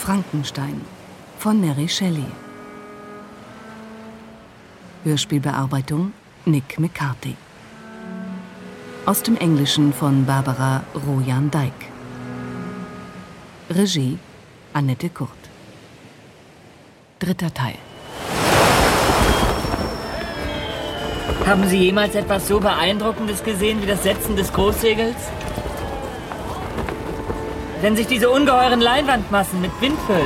Frankenstein von Mary Shelley. Hörspielbearbeitung Nick McCarthy. Aus dem Englischen von Barbara Rojan-Dyck. Regie Annette Kurt. 3. Teil. Haben Sie jemals etwas so Beeindruckendes gesehen wie das Setzen des Großsegels? Wenn sich diese ungeheuren Leinwandmassen mit Wind füllen.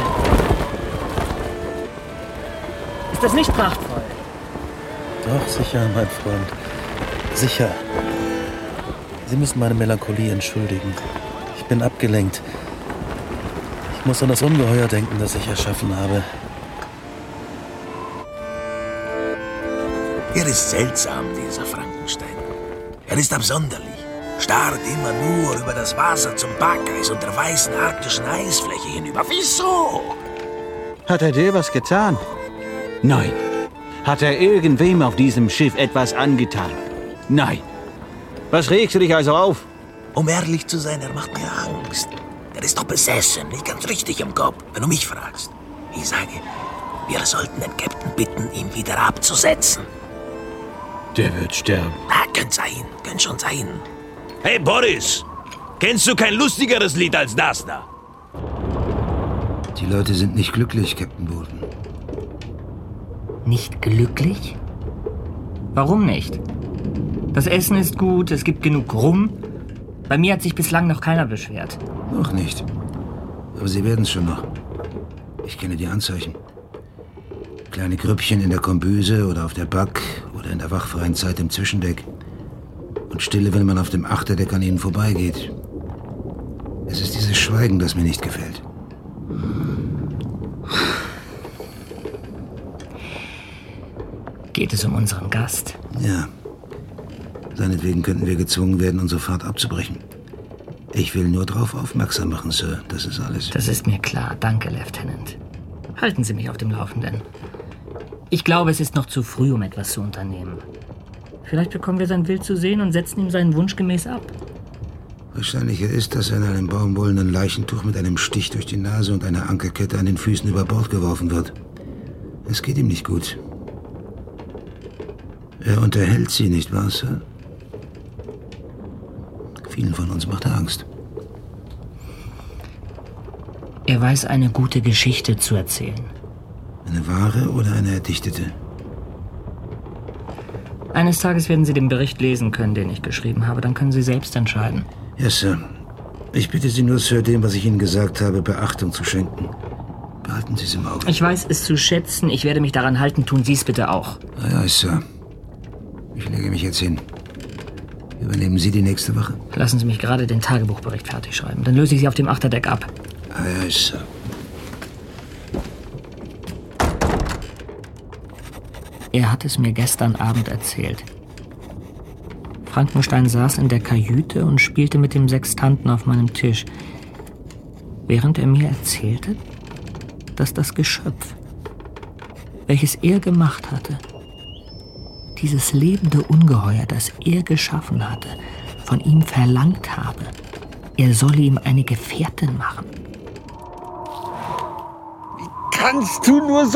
Ist das nicht prachtvoll? Doch, sicher, mein Freund. Sicher. Sie müssen meine Melancholie entschuldigen. Ich bin abgelenkt. Ich muss an das Ungeheuer denken, das ich erschaffen habe. Er ist seltsam, dieser Frankenstein. Er ist absonderlich. Starrt immer nur über das Wasser zum Parkeis und der weißen arktischen Eisfläche hinüber. Wieso? Hat er dir was getan? Nein. Hat er irgendwem auf diesem Schiff etwas angetan? Nein. Was regst du dich also auf? Um ehrlich zu sein, er macht mir Angst. Er ist doch besessen, nicht ganz richtig im Kopf, wenn du mich fragst. Ich sage, wir sollten den Captain bitten, ihn wieder abzusetzen. Der wird sterben. Na, könnte schon sein. Hey Boris, kennst du kein lustigeres Lied als das da? Die Leute sind nicht glücklich, Captain Bolton. Nicht glücklich? Warum nicht? Das Essen ist gut, es gibt genug Rum. Bei mir hat sich bislang noch keiner beschwert. Noch nicht. Aber sie werden es schon noch. Ich kenne die Anzeichen. Kleine Grüppchen in der Kombüse oder auf der Back oder in der wachfreien Zeit im Zwischendeck. Und Stille, wenn man auf dem Achterdeck an ihnen vorbeigeht. Es ist dieses Schweigen, das mir nicht gefällt. Geht es um unseren Gast? Ja. Seinetwegen könnten wir gezwungen werden, unsere Fahrt abzubrechen. Ich will nur darauf aufmerksam machen, Sir. Das ist alles. Das ist mir klar. Danke, Lieutenant. Halten Sie mich auf dem Laufenden. Ich glaube, es ist noch zu früh, um etwas zu unternehmen. Vielleicht bekommen wir sein Wild zu sehen und setzen ihm seinen Wunsch gemäß ab. Wahrscheinlicher ist, dass er in einem baumwollenen Leichentuch mit einem Stich durch die Nase und einer Ankerkette an den Füßen über Bord geworfen wird. Es geht ihm nicht gut. Er unterhält sie, nicht wahr, Sir? Vielen von uns macht er Angst. Er weiß, eine gute Geschichte zu erzählen. Eine wahre oder eine erdichtete? Eines Tages werden Sie den Bericht lesen können, den ich geschrieben habe. Dann können Sie selbst entscheiden. Ja, Sir. Ich bitte Sie nur, Sir, dem, was ich Ihnen gesagt habe, Beachtung zu schenken. Behalten Sie es im Auge. Ich weiß es zu schätzen. Ich werde mich daran halten. Tun Sie es bitte auch. Ja, Sir. Ich lege mich jetzt hin. Übernehmen Sie die nächste Wache? Lassen Sie mich gerade den Tagebuchbericht fertig schreiben. Dann löse ich Sie auf dem Achterdeck ab. Ja, Sir. Er hat es mir gestern Abend erzählt. Frankenstein saß in der Kajüte und spielte mit dem Sextanten auf meinem Tisch. Während er mir erzählte, dass das Geschöpf, welches er gemacht hatte, dieses lebende Ungeheuer, das er geschaffen hatte, von ihm verlangt habe, er solle ihm eine Gefährtin machen. Wie kannst du nur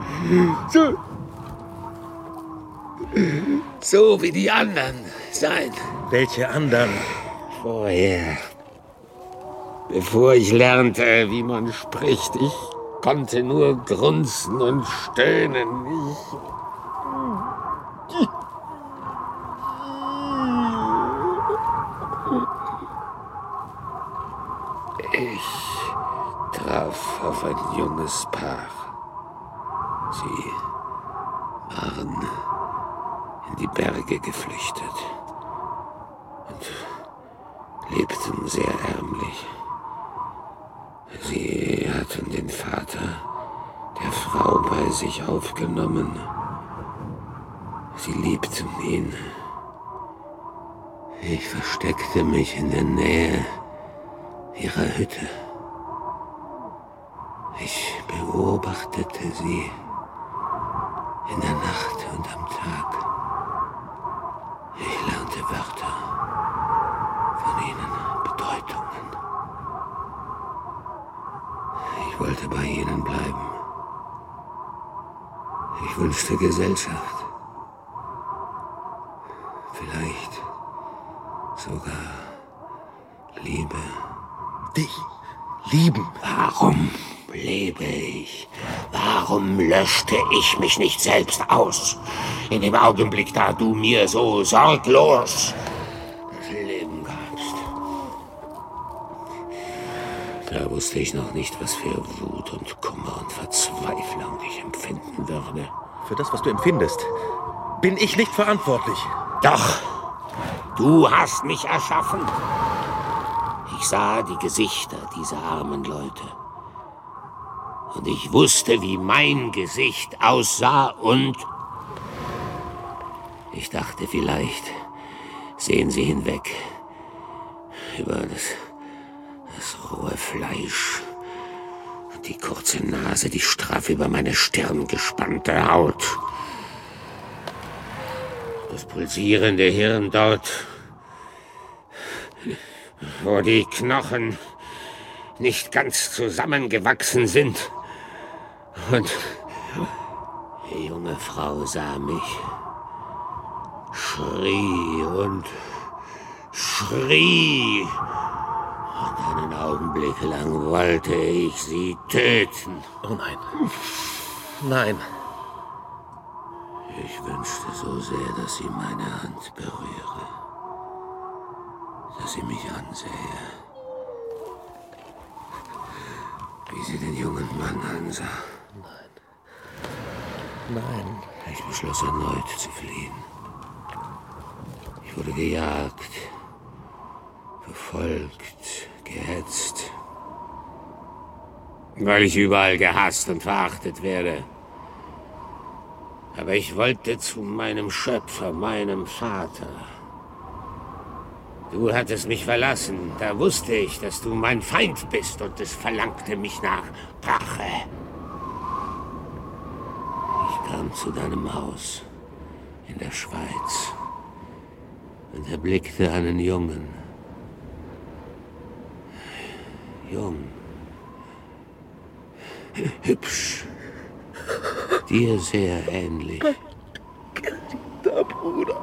so wie die anderen sein? Welche anderen? Vorher. Bevor ich lernte, wie man spricht, ich konnte nur grunzen und stöhnen. Ich traf auf ein junges Paar. Sie waren in die Berge geflüchtet und lebten sehr ärmlich. Sie hatten den Vater der Frau bei sich aufgenommen. Sie liebten ihn. Ich versteckte mich in der Nähe ihrer Hütte. Ich beobachtete sie in der Nacht und am Tag. Ich lernte Wörter von ihnen, Bedeutungen. Ich wollte bei ihnen bleiben. Ich wünschte Gesellschaft. Vielleicht sogar Liebe. Dich lieben? Warum lebe ich? Warum löschte ich mich nicht selbst aus? In dem Augenblick, da du mir so sorglos das Leben gabst. Da wusste ich noch nicht, was für Wut und Kummer und Verzweiflung ich empfinden würde. Für das, was du empfindest, bin ich nicht verantwortlich. Doch, du hast mich erschaffen. Ich sah die Gesichter dieser armen Leute. Und ich wusste, wie mein Gesicht aussah und ich dachte, vielleicht sehen sie hinweg über das rohe Fleisch und die kurze Nase, die straff über meine Stirn gespannte Haut. Das pulsierende Hirn dort, wo die Knochen nicht ganz zusammengewachsen sind. Und die junge Frau sah mich, schrie und schrie. Und einen Augenblick lang wollte ich sie töten. Oh nein. Nein. Ich wünschte so sehr, dass sie meine Hand berühre, dass sie mich ansähe, wie sie den jungen Mann ansah. Nein. Ich beschloss erneut zu fliehen. Ich wurde gejagt, verfolgt, gehetzt, weil ich überall gehasst und verachtet werde. Aber ich wollte zu meinem Schöpfer, meinem Vater. Du hattest mich verlassen, da wusste ich, dass du mein Feind bist und es verlangte mich nach Rache. Ich kam zu deinem Haus in der Schweiz und erblickte einen Jungen. Jung, hübsch, dir sehr ähnlich. Geliebter Bruder.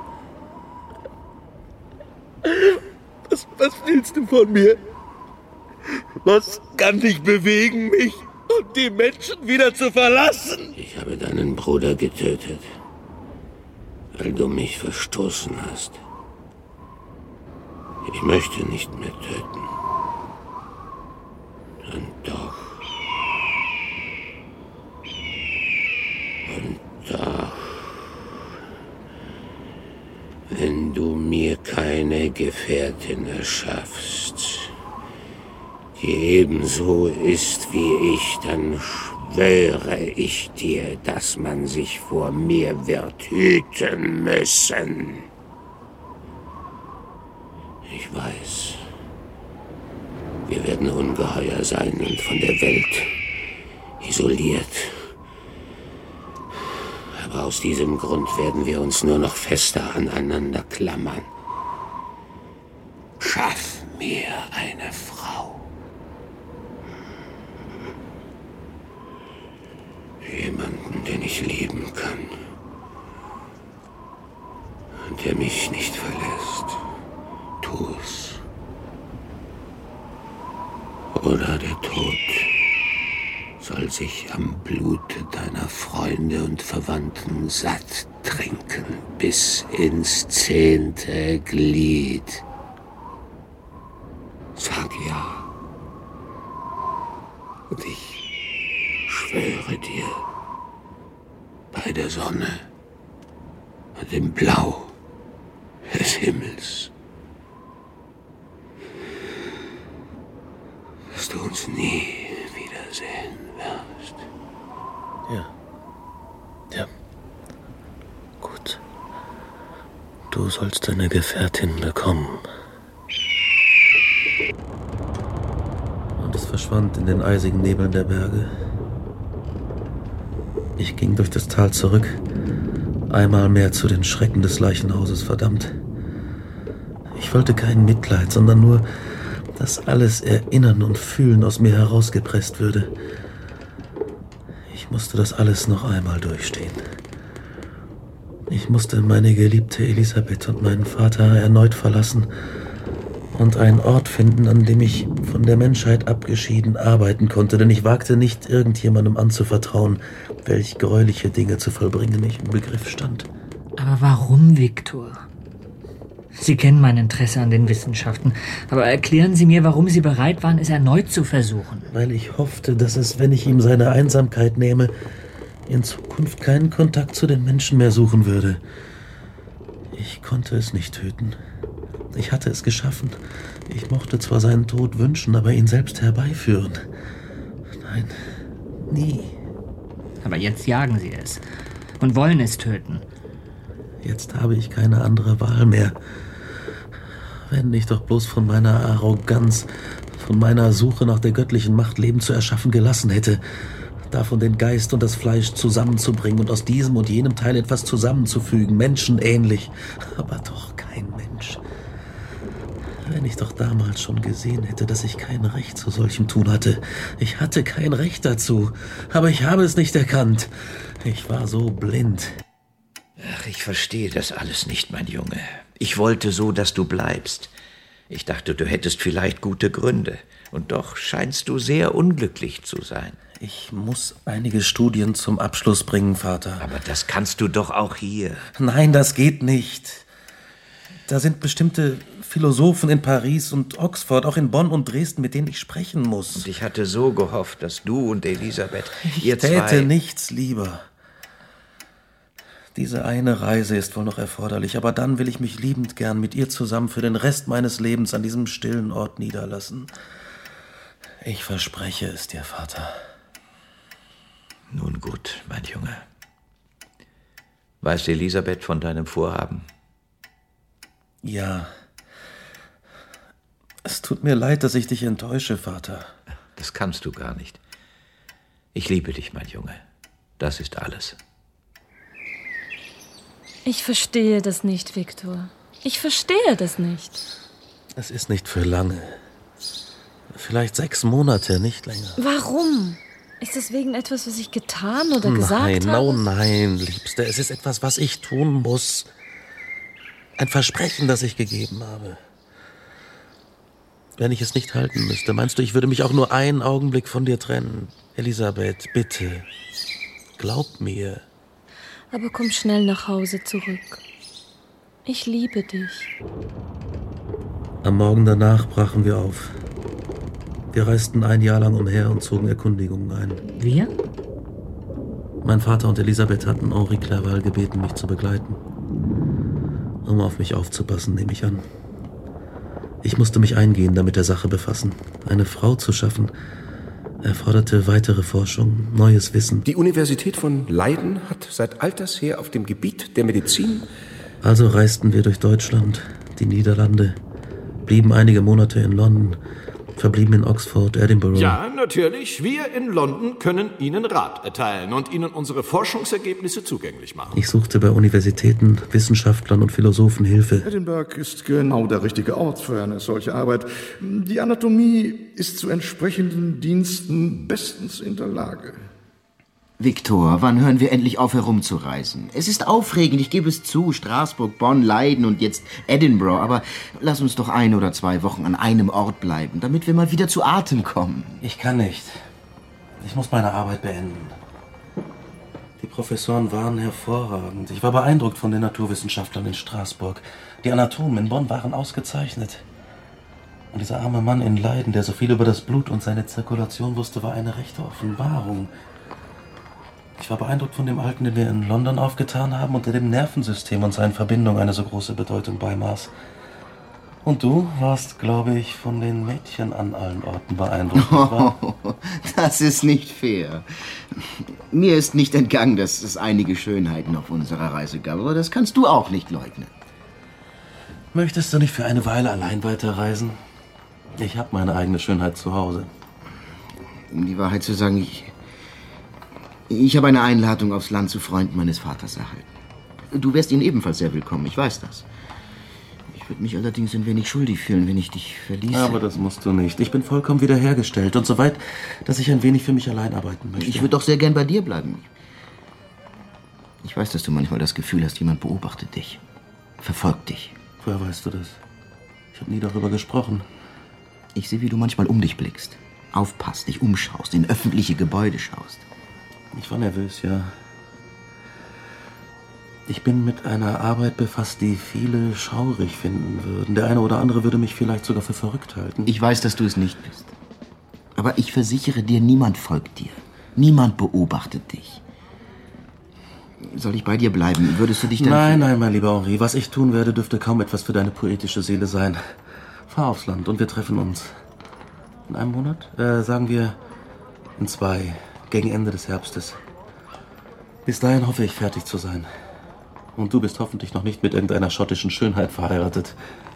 Was willst du von mir? Was kann dich bewegen, mich und die Menschen wieder zu verlassen? Ich habe deinen Bruder getötet, weil du mich verstoßen hast. Ich möchte nicht mehr töten. Und doch. Und doch. Wenn du mir keine Gefährtin erschaffst, die ebenso ist wie ich, dann schwöre ich dir, dass man sich vor mir wird hüten müssen. Ich weiß, wir werden ungeheuer sein und von der Welt isoliert. Aber aus diesem Grund werden wir uns nur noch fester aneinander klammern. Schaff mir eine Frau. Jemanden, den ich lieben kann. Und der mich nicht verlässt. Tu's. Oder der Tod soll sich am Blute deiner Freunde und Verwandten satt trinken bis ins 10. Glied. Sag ja. Und ich schwöre dir, bei der Sonne und dem Blau des Himmels, dass du uns nie wiedersehen wirst. Ja. Gut. Du sollst deine Gefährtin bekommen. Und es verschwand in den eisigen Nebeln der Berge. Ich ging durch das Tal zurück, einmal mehr zu den Schrecken des Leichenhauses verdammt. Ich wollte kein Mitleid, sondern nur, dass alles Erinnern und Fühlen aus mir herausgepresst würde Ich musste das alles noch einmal durchstehen. Ich musste meine geliebte Elisabeth und meinen Vater erneut verlassen und einen Ort finden, an dem ich von der Menschheit abgeschieden arbeiten konnte, denn ich wagte nicht, irgendjemandem anzuvertrauen, welch gräuliche Dinge zu vollbringen ich im Begriff stand. Aber warum, Viktor? Sie kennen mein Interesse an den Wissenschaften, aber erklären Sie mir, warum Sie bereit waren, es erneut zu versuchen. Weil ich hoffte, dass es, wenn ich ihm seine Einsamkeit nehme, in Zukunft keinen Kontakt zu den Menschen mehr suchen würde. Ich konnte es nicht töten. Ich hatte es geschaffen. Ich mochte zwar seinen Tod wünschen, aber ihn selbst herbeiführen. Nein, nie. Aber jetzt jagen Sie es und wollen es töten. Jetzt habe ich keine andere Wahl mehr. Wenn ich doch bloß von meiner Arroganz, von meiner Suche nach der göttlichen Macht Leben zu erschaffen gelassen hätte, davon den Geist und das Fleisch zusammenzubringen und aus diesem und jenem Teil etwas zusammenzufügen, menschenähnlich, aber doch kein Mensch. Wenn ich doch damals schon gesehen hätte, dass ich kein Recht zu solchem Tun hatte. Ich hatte kein Recht dazu, aber ich habe es nicht erkannt. Ich war so blind. Ach, ich verstehe das alles nicht, mein Junge. Ich wollte so, dass du bleibst. Ich dachte, du hättest vielleicht gute Gründe. Und doch scheinst du sehr unglücklich zu sein. Ich muss einige Studien zum Abschluss bringen, Vater. Aber das kannst du doch auch hier. Nein, das geht nicht. Da sind bestimmte Philosophen in Paris und Oxford, auch in Bonn und Dresden, mit denen ich sprechen muss. Und ich hatte so gehofft, dass du und Elisabeth, Ich täte nichts lieber. Diese eine Reise ist wohl noch erforderlich, aber dann will ich mich liebend gern mit ihr zusammen für den Rest meines Lebens an diesem stillen Ort niederlassen. Ich verspreche es dir, Vater. Nun gut, mein Junge. Weiß Elisabeth von deinem Vorhaben? Ja. Es tut mir leid, dass ich dich enttäusche, Vater. Das kannst du gar nicht. Ich liebe dich, mein Junge. Das ist alles. Ich verstehe das nicht, Viktor. Ich verstehe das nicht. Es ist nicht für lange. Vielleicht 6 Monate, nicht länger. Warum? Ist das wegen etwas, was ich getan oder gesagt habe? Oh nein, Liebste. Es ist etwas, was ich tun muss. Ein Versprechen, das ich gegeben habe. Wenn ich es nicht halten müsste, meinst du, ich würde mich auch nur einen Augenblick von dir trennen? Elisabeth, bitte. Glaub mir. Aber komm schnell nach Hause zurück. Ich liebe dich. Am Morgen danach brachen wir auf. Wir reisten ein Jahr lang umher und zogen Erkundigungen ein. Wir? Mein Vater und Elisabeth hatten Henri Clerval gebeten, mich zu begleiten. Um auf mich aufzupassen, nehme ich an. Ich musste mich eingehend damit der Sache befassen. Eine Frau zu schaffen, erforderte weitere Forschung, neues Wissen. Die Universität von Leiden hat seit alters her auf dem Gebiet der Medizin... Also reisten wir durch Deutschland, die Niederlande, blieben einige Monate in London, verblieben in Oxford, Edinburgh. Ja, natürlich. Wir in London können Ihnen Rat erteilen und Ihnen unsere Forschungsergebnisse zugänglich machen. Ich suchte bei Universitäten, Wissenschaftlern und Philosophen Hilfe. Edinburgh ist genau der richtige Ort für eine solche Arbeit. Die Anatomie ist zu entsprechenden Diensten bestens in der Lage. Viktor, wann hören wir endlich auf, herumzureisen? Es ist aufregend, ich gebe es zu. Straßburg, Bonn, Leiden und jetzt Edinburgh. Aber lass uns doch 1 oder 2 Wochen an einem Ort bleiben, damit wir mal wieder zu Atem kommen. Ich kann nicht. Ich muss meine Arbeit beenden. Die Professoren waren hervorragend. Ich war beeindruckt von den Naturwissenschaftlern in Straßburg. Die Anatomen in Bonn waren ausgezeichnet. Und dieser arme Mann in Leiden, der so viel über das Blut und seine Zirkulation wusste, war eine rechte Offenbarung. Ich war beeindruckt von dem Alten, den wir in London aufgetan haben und der dem Nervensystem und seinen Verbindungen eine so große Bedeutung beimaß. Und du warst, glaube ich, von den Mädchen an allen Orten beeindruckt. Oh, das ist nicht fair. Mir ist nicht entgangen, dass es einige Schönheiten auf unserer Reise gab, aber das kannst du auch nicht leugnen. Möchtest du nicht für eine Weile allein weiterreisen? Ich habe meine eigene Schönheit zu Hause. Um die Wahrheit zu sagen, ich habe eine Einladung aufs Land zu Freunden meines Vaters erhalten. Du wärst ihnen ebenfalls sehr willkommen, ich weiß das. Ich Ich würde mich allerdings ein wenig schuldig fühlen, wenn ich dich verließe. Aber das musst du nicht. Ich bin vollkommen wiederhergestellt und so weit, dass ich ein wenig für mich allein arbeiten möchte. Ich würde doch sehr gern bei dir bleiben. Ich weiß, dass du manchmal das Gefühl hast, jemand beobachtet dich, verfolgt dich. Woher weißt du das? Ich habe nie darüber gesprochen. Ich sehe, wie du manchmal um dich blickst, aufpasst, dich umschaust, in öffentliche Gebäude schaust. Ich war nervös, ja. Ich bin mit einer Arbeit befasst, die viele schaurig finden würden. Der eine oder andere würde mich vielleicht sogar für verrückt halten. Ich weiß, dass du es nicht bist. Aber ich versichere dir, niemand folgt dir. Niemand beobachtet dich. Soll ich bei dir bleiben? Würdest du dich dann... Nein, mein lieber Henri. Was ich tun werde, dürfte kaum etwas für deine poetische Seele sein. Fahr aufs Land und wir treffen uns. In einem Monat? Sagen wir in 2, gegen Ende des Herbstes. Bis dahin hoffe ich, fertig zu sein. Und du bist hoffentlich noch nicht mit irgendeiner schottischen Schönheit verheiratet.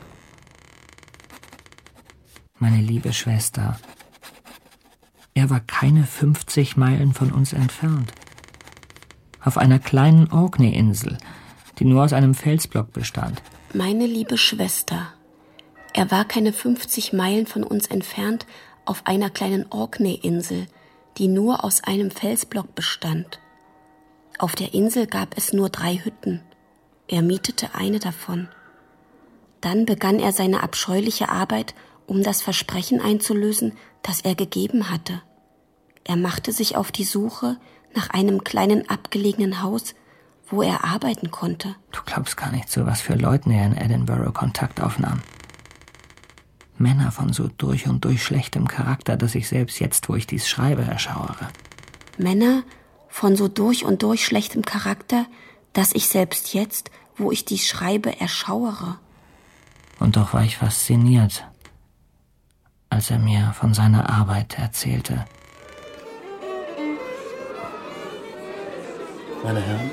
Meine liebe Schwester, er war keine 50 Meilen von uns entfernt. Auf einer kleinen Orkney-Insel, die nur aus einem Felsblock bestand. Meine liebe Schwester, er war keine 50 Meilen von uns entfernt auf einer kleinen Orkney-Insel, die nur aus einem Felsblock bestand. Auf der Insel gab es nur 3 Hütten. Er mietete eine davon. Dann begann er seine abscheuliche Arbeit, um das Versprechen einzulösen, das er gegeben hatte. Er machte sich auf die Suche nach einem kleinen abgelegenen Haus, wo er arbeiten konnte. Du glaubst gar nicht, zu was für Leuten er in Edinburgh Kontakt aufnahm. Männer von so durch und durch schlechtem Charakter, dass ich selbst jetzt, wo ich dies schreibe, erschauere. Männer von so durch und durch schlechtem Charakter, dass ich selbst jetzt, wo ich dies schreibe, erschauere. Und doch war ich fasziniert, als er mir von seiner Arbeit erzählte. Meine Herren,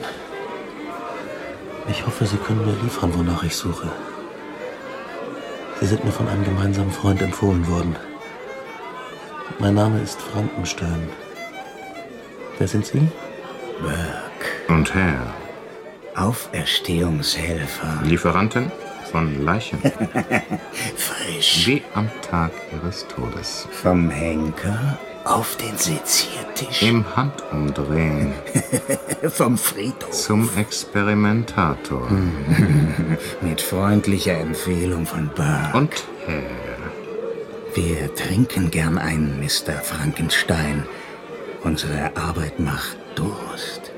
ich hoffe, Sie können mir liefern, wonach ich suche. Sie sind mir von einem gemeinsamen Freund empfohlen worden. Mein Name ist Frankenstein. Wer sind Sie? Burke. Und Herr? Auferstehungshelfer. Lieferanten von Leichen. Frisch. Wie am Tag Ihres Todes. Vom Henker auf den Seziertisch. Im Handumdrehen. Vom Friedhof. Zum Experimentator. Mit freundlicher Empfehlung von Burke. Und Herr? Wir trinken gern ein, Mr. Frankenstein. Unsere Arbeit macht Durst.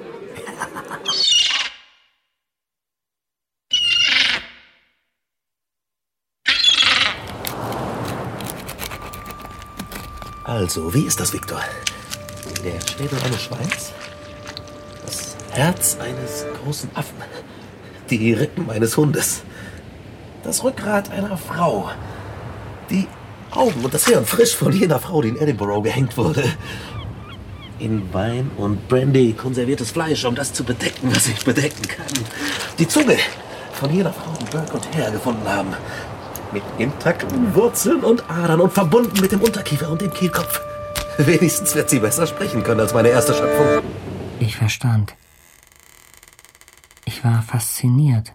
Also, wie ist das, Viktor? Der Schädel eines Schweins? Das Herz eines großen Affen? Die Rippen eines Hundes? Das Rückgrat einer Frau? Die Augen und das Hirn frisch von jener Frau, die in Edinburgh gehängt wurde? In Wein und Brandy konserviertes Fleisch, um das zu bedecken, was ich bedecken kann. Die Zunge von jener Frau, die Burke und Hare gefunden haben. Mit intakten Wurzeln und Adern und verbunden mit dem Unterkiefer und dem Kehlkopf. Wenigstens wird sie besser sprechen können als meine erste Schöpfung. Ich verstand. Ich war fasziniert.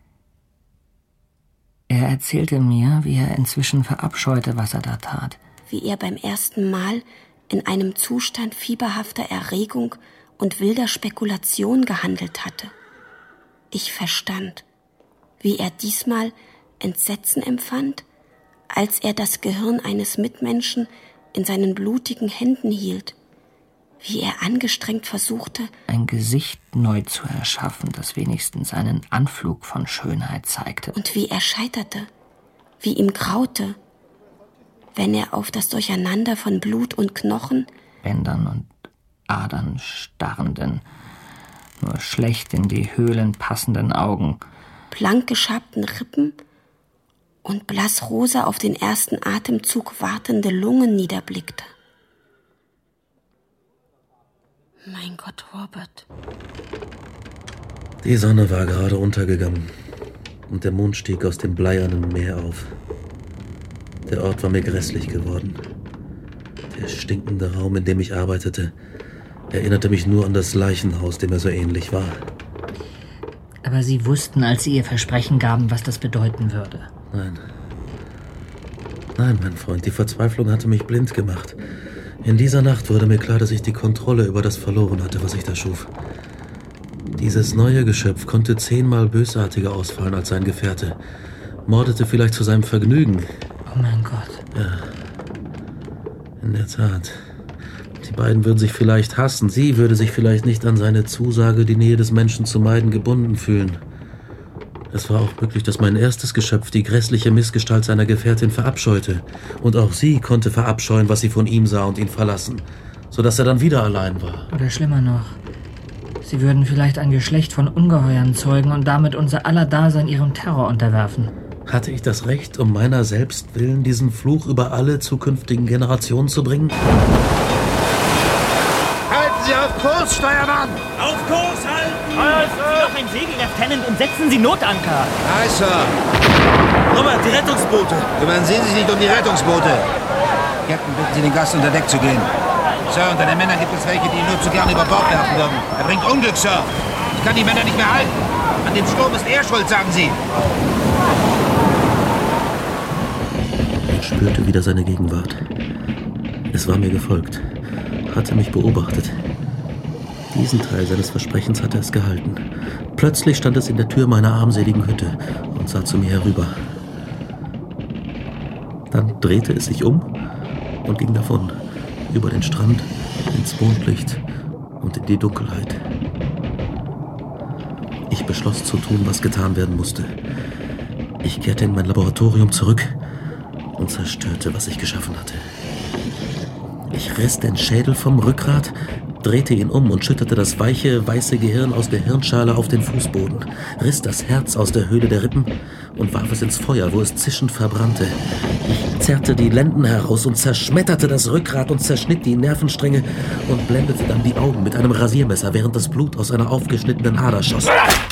Er erzählte mir, wie er inzwischen verabscheute, was er da tat. Wie er beim ersten Mal in einem Zustand fieberhafter Erregung und wilder Spekulation gehandelt hatte. Ich verstand, wie er diesmal Entsetzen empfand, als er das Gehirn eines Mitmenschen in seinen blutigen Händen hielt, wie er angestrengt versuchte, ein Gesicht neu zu erschaffen, das wenigstens einen Anflug von Schönheit zeigte. Und wie er scheiterte, wie ihm graute, wenn er auf das Durcheinander von Blut und Knochen, Bändern und Adern starrenden, nur schlecht in die Höhlen passenden Augen, blank geschabten Rippen und blassrosa auf den ersten Atemzug wartende Lungen niederblickte. Mein Gott, Robert. Die Sonne war gerade untergegangen und der Mond stieg aus dem bleiernen Meer auf. Der Ort war mir grässlich geworden. Der stinkende Raum, in dem ich arbeitete, erinnerte mich nur an das Leichenhaus, dem er so ähnlich war. Aber Sie wussten, als Sie Ihr Versprechen gaben, was das bedeuten würde. Nein, mein Freund, die Verzweiflung hatte mich blind gemacht. In dieser Nacht wurde mir klar, dass ich die Kontrolle über das verloren hatte, was ich da schuf. Dieses neue Geschöpf konnte 10-mal bösartiger ausfallen als sein Gefährte. Mordete vielleicht zu seinem Vergnügen. Oh mein Gott. Ja, in der Tat. Die beiden würden sich vielleicht hassen. Sie würde sich vielleicht nicht an seine Zusage, die Nähe des Menschen zu meiden, gebunden fühlen. Es war auch möglich, dass mein erstes Geschöpf die grässliche Missgestalt seiner Gefährtin verabscheute. Und auch sie konnte verabscheuen, was sie von ihm sah und ihn verlassen, sodass er dann wieder allein war. Oder schlimmer noch, sie würden vielleicht ein Geschlecht von Ungeheuern zeugen und damit unser aller Dasein ihrem Terror unterwerfen. Hatte ich das Recht, um meiner selbst willen diesen Fluch über alle zukünftigen Generationen zu bringen? Halten Sie auf Kurs, Steuermann! Auf Kurs halten! Setzen Sie doch ein Segel, Lieutenant, und setzen Sie Notanker! Aye, Sir. Robert, die Rettungsboote! Kümmern Sie sich nicht um die Rettungsboote. Captain, bitten Sie den Gast, unter Deck zu gehen. Sir, unter den Männern gibt es welche, die ihn nur zu gern über Bord werfen würden. Er bringt Unglück, Sir. Ich kann die Männer nicht mehr halten. An dem Sturm ist er schuld, sagen Sie. Ich spürte wieder seine Gegenwart. Es war mir gefolgt, hatte mich beobachtet. Diesen Teil seines Versprechens hatte es gehalten. Plötzlich stand es in der Tür meiner armseligen Hütte und sah zu mir herüber. Dann drehte es sich um und ging davon, über den Strand, ins Mondlicht und in die Dunkelheit. Ich beschloss zu tun, was getan werden musste. Ich kehrte in mein Laboratorium zurück und zerstörte, was ich geschaffen hatte. Ich riss den Schädel vom Rückgrat, drehte ihn um und schüttete das weiche, weiße Gehirn aus der Hirnschale auf den Fußboden, riss das Herz aus der Höhle der Rippen und warf es ins Feuer, wo es zischend verbrannte. Ich zerrte die Lenden heraus und zerschmetterte das Rückgrat und zerschnitt die Nervenstränge und blendete dann die Augen mit einem Rasiermesser, während das Blut aus einer aufgeschnittenen Ader schoss.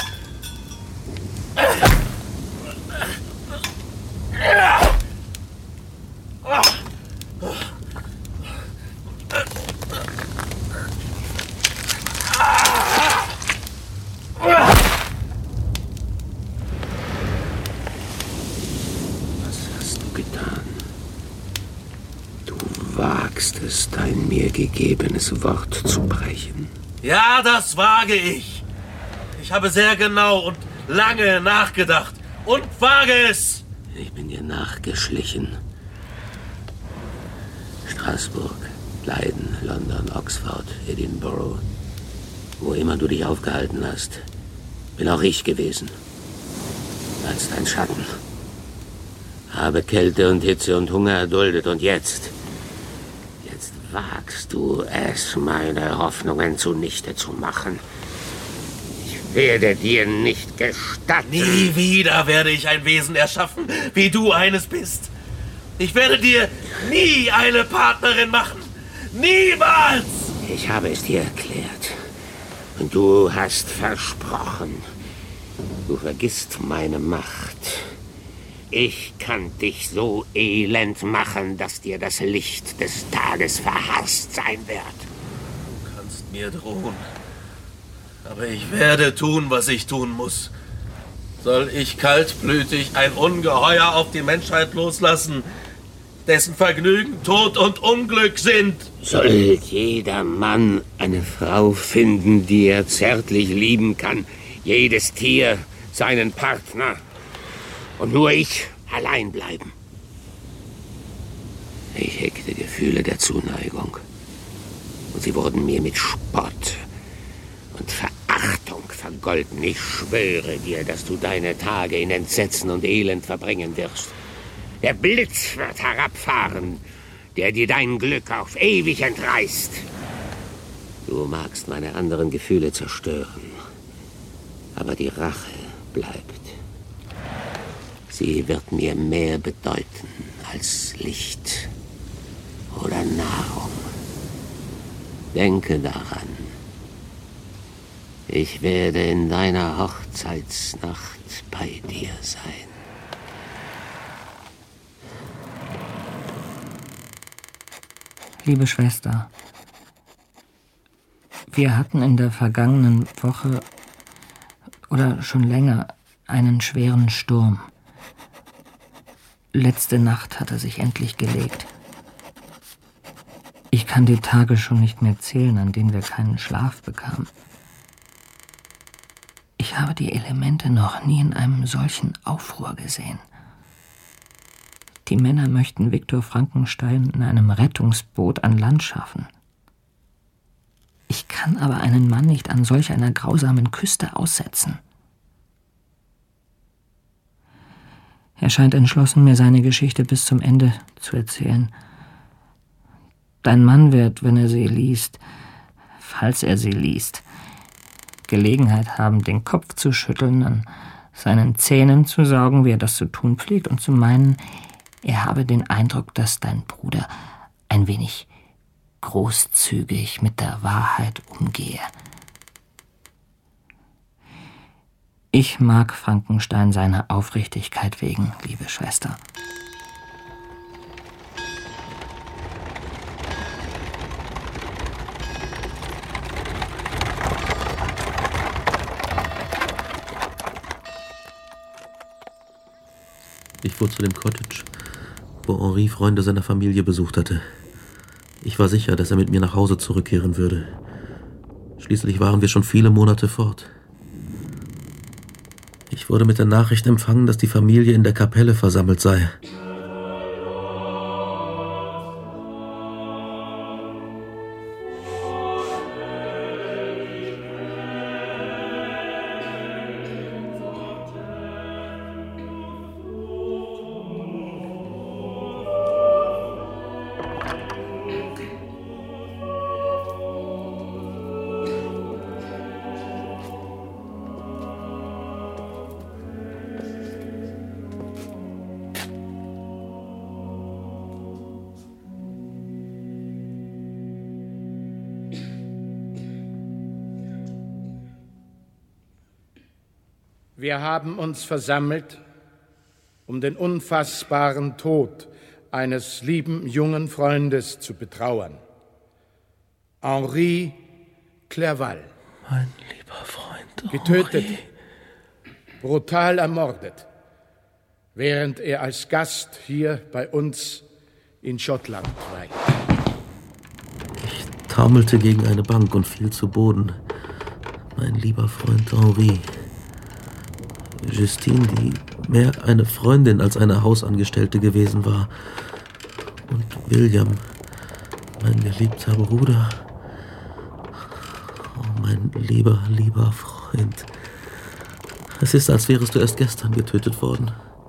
Dein mir gegebenes Wort zu brechen. Ja, das wage ich. Ich habe sehr genau und lange nachgedacht und wage es. Ich bin dir nachgeschlichen. Straßburg, Leiden, London, Oxford, Edinburgh. Wo immer du dich aufgehalten hast, bin auch ich gewesen. Als dein Schatten. Habe Kälte und Hitze und Hunger erduldet und jetzt wagst du es, meine Hoffnungen zunichte zu machen. Ich werde dir nicht gestatten. Nie wieder werde ich ein Wesen erschaffen, wie du eines bist. Ich werde dir nie eine Partnerin machen. Niemals! Ich habe es dir erklärt. Und du hast versprochen. Du vergisst meine Macht. Ich kann dich so elend machen, dass dir das Licht des Tages verhasst sein wird. Du kannst mir drohen. Aber ich werde tun, was ich tun muss. Soll ich kaltblütig ein Ungeheuer auf die Menschheit loslassen, dessen Vergnügen Tod und Unglück sind? Soll jeder Mann eine Frau finden, die er zärtlich lieben kann, jedes Tier seinen Partner, und nur ich allein bleiben? Ich hegte Gefühle der Zuneigung, und sie wurden mir mit Spott und Verachtung vergolten. Ich schwöre dir, dass du deine Tage in Entsetzen und Elend verbringen wirst. Der Blitz wird herabfahren, der dir dein Glück auf ewig entreißt. Du magst meine anderen Gefühle zerstören, aber die Rache bleibt. Sie wird mir mehr bedeuten als Licht oder Nahrung. Denke daran. Ich werde in deiner Hochzeitsnacht bei dir sein. Liebe Schwester, wir hatten in der vergangenen Woche oder schon länger einen schweren Sturm. Letzte Nacht hat er sich endlich gelegt. Ich kann die Tage schon nicht mehr zählen, an denen wir keinen Schlaf bekamen. Ich habe die Elemente noch nie in einem solchen Aufruhr gesehen. Die Männer möchten Viktor Frankenstein in einem Rettungsboot an Land schaffen. Ich kann aber einen Mann nicht an solch einer grausamen Küste aussetzen. Er scheint entschlossen, mir seine Geschichte bis zum Ende zu erzählen. Dein Mann wird, wenn er sie liest, falls er sie liest, Gelegenheit haben, den Kopf zu schütteln, an seinen Zähnen zu saugen, wie er das zu tun pflegt, und zu meinen, er habe den Eindruck, dass dein Bruder ein wenig großzügig mit der Wahrheit umgehe. Ich mag Frankenstein seiner Aufrichtigkeit wegen, liebe Schwester. Ich fuhr zu dem Cottage, wo Henri Freunde seiner Familie besucht hatte. Ich war sicher, dass er mit mir nach Hause zurückkehren würde. Schließlich waren wir schon viele Monate fort. Ich wurde mit der Nachricht empfangen, dass die Familie in der Kapelle versammelt sei. Wir haben uns versammelt, um den unfassbaren Tod eines lieben jungen Freundes zu betrauern. Henri Clerval. Mein lieber Freund. Getötet, Henri. Brutal ermordet, während er als Gast hier bei uns in Schottland weilt. Ich taumelte gegen eine Bank und fiel zu Boden. Mein lieber Freund Henri. Justine, die mehr eine Freundin als eine Hausangestellte gewesen war. Und William, mein geliebter Bruder. Oh, mein lieber Freund. Es ist, als wärest du erst gestern getötet worden.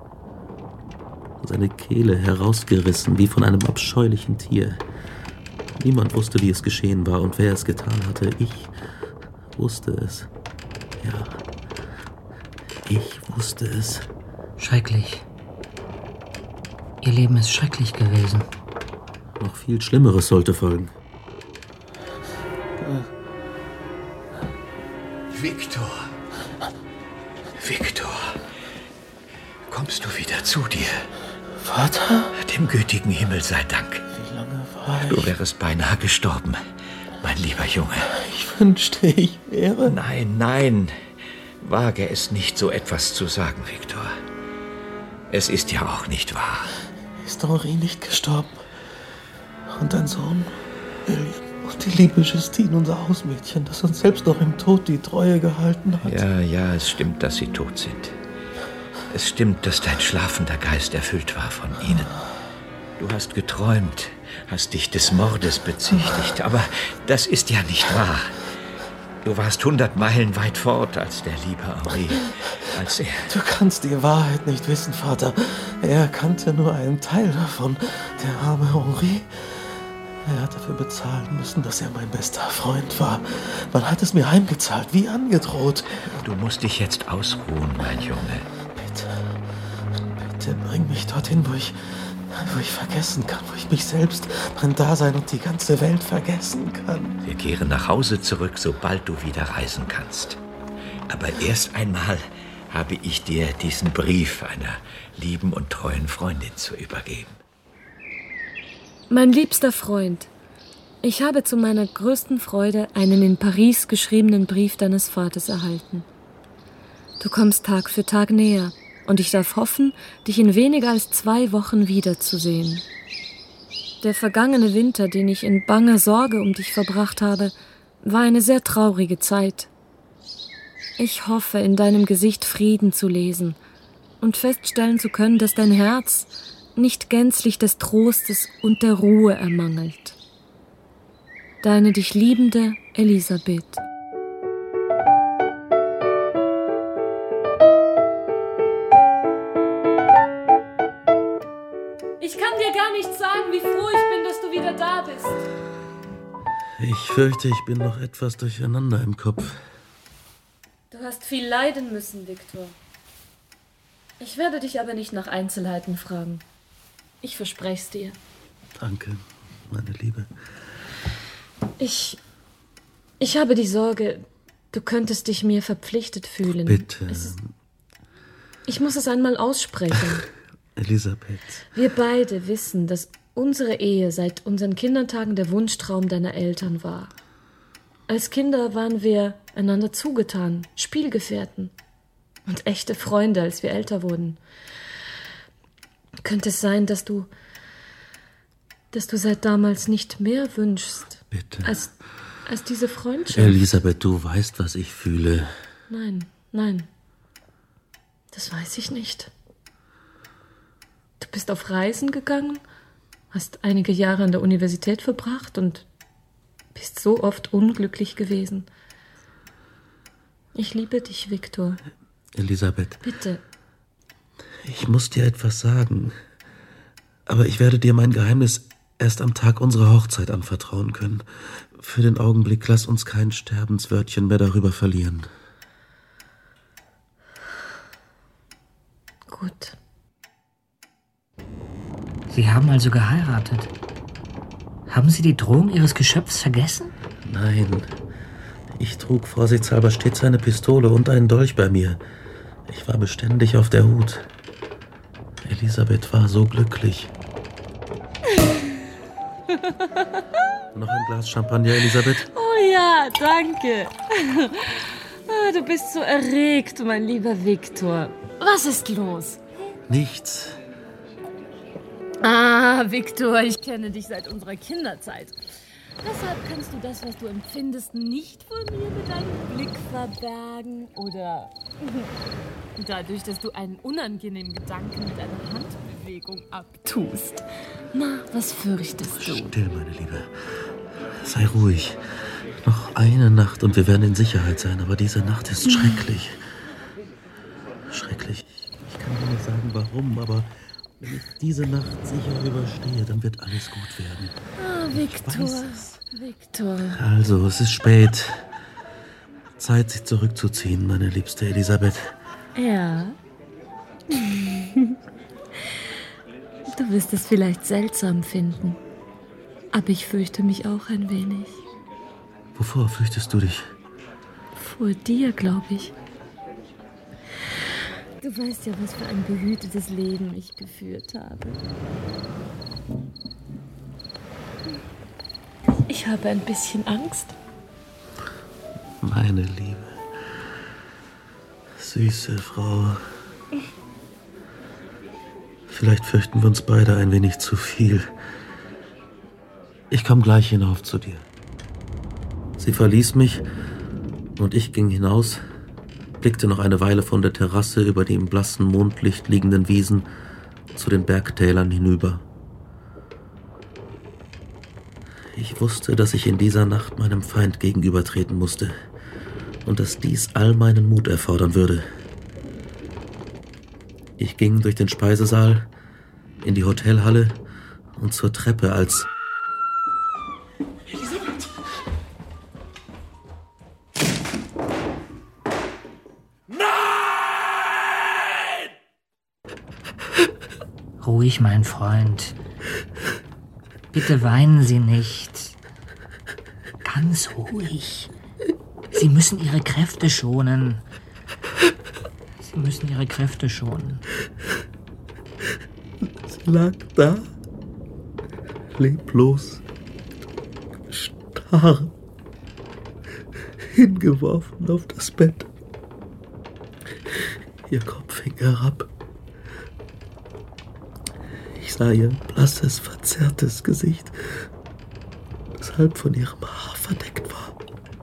Seine Kehle herausgerissen, wie von einem abscheulichen Tier. Niemand wusste, wie es geschehen war und wer es getan hatte. Ich wusste es. Ja. Ich wusste es. Schrecklich. Ihr Leben ist schrecklich gewesen. Noch viel Schlimmeres sollte folgen. Viktor. Viktor. Kommst du wieder zu dir? Vater? Dem gütigen Himmel sei Dank. Wie lange war ich? Du wärest beinahe gestorben, mein lieber Junge. Ich wünschte, ich wäre... Nein. Wage es nicht, so etwas zu sagen, Viktor. Es ist ja auch nicht wahr. Ist Henri nicht gestorben? Und dein Sohn, William? Und die liebe Justine, unser Hausmädchen, das uns selbst noch im Tod die Treue gehalten hat? Ja, es stimmt, dass sie tot sind. Es stimmt, dass dein schlafender Geist erfüllt war von ihnen. Du hast geträumt, hast dich des Mordes bezichtigt, aber das ist ja nicht wahr. Du warst 100 Meilen weit fort, als der liebe Henri, als er... Du kannst die Wahrheit nicht wissen, Vater. Er kannte nur einen Teil davon. Der arme Henri. Er hat dafür bezahlen müssen, dass er mein bester Freund war. Man hat es mir heimgezahlt, wie angedroht. Du musst dich jetzt ausruhen, mein Junge. Bitte bring mich dorthin, wo ich vergessen kann, wo ich mich selbst, mein Dasein und die ganze Welt vergessen kann. Wir kehren nach Hause zurück, sobald du wieder reisen kannst. Aber erst einmal habe ich dir diesen Brief einer lieben und treuen Freundin zu übergeben. Mein liebster Freund, ich habe zu meiner größten Freude einen in Paris geschriebenen Brief deines Vaters erhalten. Du kommst Tag für Tag näher. und ich darf hoffen, dich in weniger als 2 Wochen wiederzusehen. Der vergangene Winter, den ich in banger Sorge um dich verbracht habe, war eine sehr traurige Zeit. Ich hoffe, in deinem Gesicht Frieden zu lesen und feststellen zu können, dass dein Herz nicht gänzlich des Trostes und der Ruhe ermangelt. Deine dich liebende Elisabeth. Ich kann dir gar nicht sagen, wie froh ich bin, dass du wieder da bist. Ich fürchte, ich bin noch etwas durcheinander im Kopf. Du hast viel leiden müssen, Viktor. Ich werde dich aber nicht nach Einzelheiten fragen. Ich verspreche es dir. Danke, meine Liebe. Ich habe die Sorge, du könntest dich mir verpflichtet fühlen. Bitte. Ich muss es einmal aussprechen. Elisabeth. Wir beide wissen, dass unsere Ehe seit unseren Kindertagen der Wunschtraum deiner Eltern war. Als Kinder waren wir einander zugetan, Spielgefährten und echte Freunde, als wir älter wurden. Könnte es sein, dass du seit damals nicht mehr wünschst? Bitte. Als diese Freundschaft? Elisabeth, du weißt, was ich fühle. Nein. Das weiß ich nicht. Du bist auf Reisen gegangen, hast einige Jahre an der Universität verbracht und bist so oft unglücklich gewesen. Ich liebe dich, Viktor. Elisabeth. Bitte. Ich muss dir etwas sagen. Aber ich werde dir mein Geheimnis erst am Tag unserer Hochzeit anvertrauen können. Für den Augenblick lass uns kein Sterbenswörtchen mehr darüber verlieren. Gut. Sie haben also geheiratet. Haben Sie die Drohung Ihres Geschöpfs vergessen? Nein. Ich trug vorsichtshalber stets eine Pistole und einen Dolch bei mir. Ich war beständig auf der Hut. Elisabeth war so glücklich. Noch ein Glas Champagner, Elisabeth? Oh ja, danke. Du bist so erregt, mein lieber Viktor. Was ist los? Nichts. Viktor, ich kenne dich seit unserer Kinderzeit. Deshalb kannst du das, was du empfindest, nicht vor mir mit deinem Blick verbergen oder dadurch, dass du einen unangenehmen Gedanken mit einer Handbewegung abtust. Na, was fürchtest du? Still, meine Liebe. Sei ruhig. Noch eine Nacht und wir werden in Sicherheit sein, aber diese Nacht ist schrecklich. Schrecklich. Ich kann dir nicht sagen, warum, aber wenn ich diese Nacht sicher überstehe, dann wird alles gut werden. Viktor. Also, es ist spät. Zeit, sich zurückzuziehen, meine liebste Elisabeth. Ja. Du wirst es vielleicht seltsam finden. Aber ich fürchte mich auch ein wenig. Wovor fürchtest du dich? Vor dir, glaube ich. Du weißt ja, was für ein behütetes Leben ich geführt habe. Ich habe ein bisschen Angst. Meine Liebe. Süße Frau. Vielleicht fürchten wir uns beide ein wenig zu viel. Ich komme gleich hinauf zu dir. Sie verließ mich und ich ging hinaus, blickte noch eine Weile von der Terrasse über die im blassen Mondlicht liegenden Wiesen zu den Bergtälern hinüber. Ich wusste, dass ich in dieser Nacht meinem Feind gegenübertreten musste und dass dies all meinen Mut erfordern würde. Ich ging durch den Speisesaal, in die Hotelhalle und zur Treppe, als... Elisabeth! Nein! Ruhig, mein Freund. Bitte weinen Sie nicht. Ganz ruhig. Sie müssen Ihre Kräfte schonen. Sie müssen Ihre Kräfte schonen. Sie lag da, leblos, starr, hingeworfen auf das Bett. Ihr Kopf hing herab. Ich sah ihr blasses, verzerrtes Gesicht, das halb von ihrem Haar verdeckt war.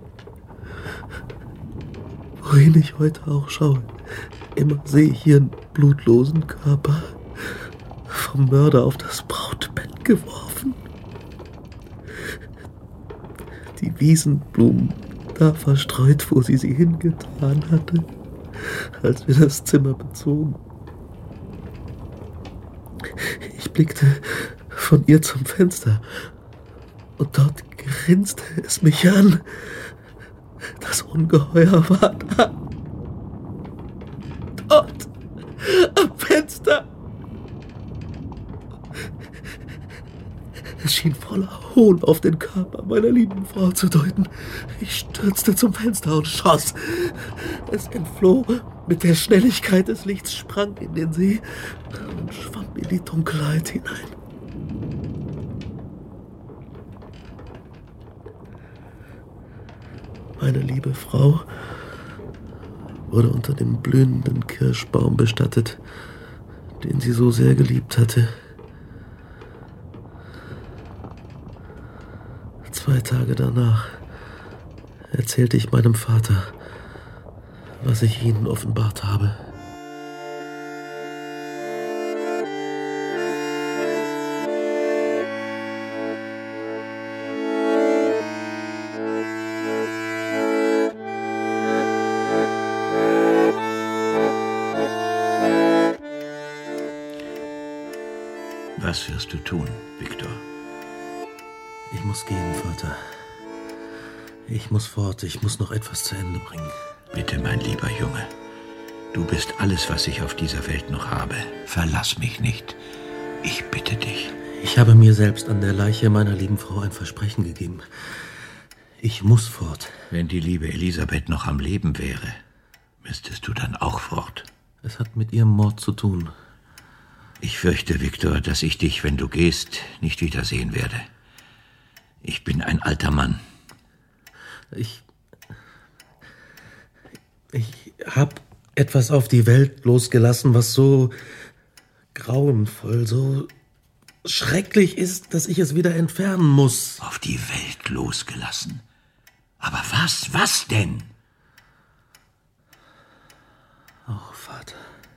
Wohin ich heute auch schaue, immer sehe ich ihren blutlosen Körper vom Mörder auf das Brautbett geworfen. Die Wiesenblumen da verstreut, wo sie hingetan hatte, als wir das Zimmer bezogen. Ich blickte von ihr zum Fenster und dort grinste es mich an. Das Ungeheuer war da. Dort, am Fenster. Es schien voller Hohn auf den Körper meiner lieben Frau zu deuten. Ich stürzte zum Fenster und schoss. Es entfloh mit der Schnelligkeit des Lichts, sprang in den See und schwamm in die Dunkelheit hinein. Meine liebe Frau wurde unter dem blühenden Kirschbaum bestattet, den sie so sehr geliebt hatte. 2 Tage danach erzählte ich meinem Vater, was ich Ihnen offenbart habe. Was wirst du tun, Viktor? Ich muss gehen, Vater. Ich muss fort. Ich muss noch etwas zu Ende bringen. Bitte, mein lieber Junge. Du bist alles, was ich auf dieser Welt noch habe. Verlass mich nicht. Ich bitte dich. Ich habe mir selbst an der Leiche meiner lieben Frau ein Versprechen gegeben. Ich muss fort. Wenn die liebe Elisabeth noch am Leben wäre, müsstest du dann auch fort. Es hat mit ihrem Mord zu tun. Ich fürchte, Viktor, dass ich dich, wenn du gehst, nicht wiedersehen werde. Ich bin ein alter Mann. Ich habe etwas auf die Welt losgelassen, was so grauenvoll, so schrecklich ist, dass ich es wieder entfernen muss. Auf die Welt losgelassen? Aber was? Was denn? Oh, Vater.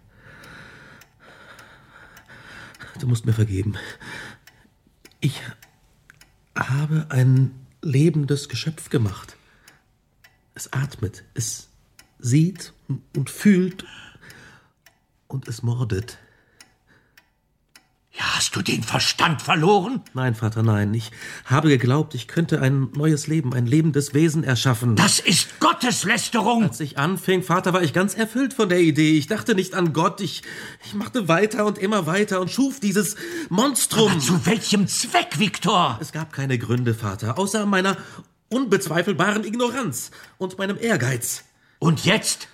Du musst mir vergeben. Ich habe ein lebendes Geschöpf gemacht. Es atmet, es sieht und fühlt und es mordet. Ja, hast du den Verstand verloren? Nein, Vater, nein. Ich habe geglaubt, ich könnte ein neues Leben, ein lebendes Wesen erschaffen. Das ist Gotteslästerung! Als ich anfing, Vater, war ich ganz erfüllt von der Idee. Ich dachte nicht an Gott. Ich machte weiter und immer weiter und schuf dieses Monstrum. Aber zu welchem Zweck, Viktor? Es gab keine Gründe, Vater, außer meiner unbezweifelbaren Ignoranz und meinem Ehrgeiz. Und jetzt?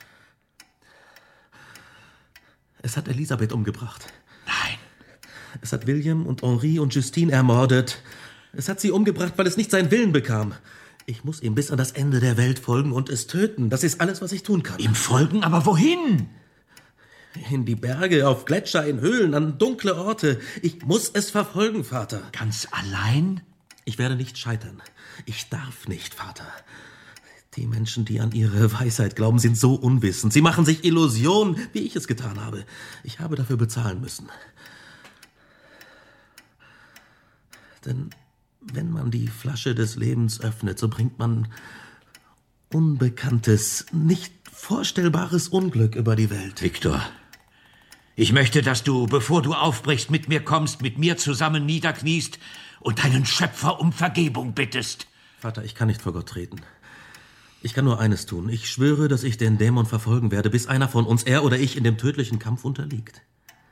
Es hat Elisabeth umgebracht. Nein. Es hat William und Henri und Justine ermordet. Es hat sie umgebracht, weil es nicht seinen Willen bekam. Ich muss ihm bis an das Ende der Welt folgen und es töten. Das ist alles, was ich tun kann. Ihm folgen? Aber wohin? In die Berge, auf Gletscher, in Höhlen, an dunkle Orte. Ich muss es verfolgen, Vater. Ganz allein? Ich werde nicht scheitern. Ich darf nicht, Vater. Die Menschen, die an ihre Weisheit glauben, sind so unwissend. Sie machen sich Illusionen, wie ich es getan habe. Ich habe dafür bezahlen müssen. Denn wenn man die Flasche des Lebens öffnet, so bringt man unbekanntes, nicht vorstellbares Unglück über die Welt. Viktor, ich möchte, dass du, bevor du aufbrichst, mit mir kommst, mit mir zusammen niederkniest und deinen Schöpfer um Vergebung bittest. Vater, ich kann nicht vor Gott treten. Ich kann nur eines tun. Ich schwöre, dass ich den Dämon verfolgen werde, bis einer von uns, er oder ich, in dem tödlichen Kampf unterliegt.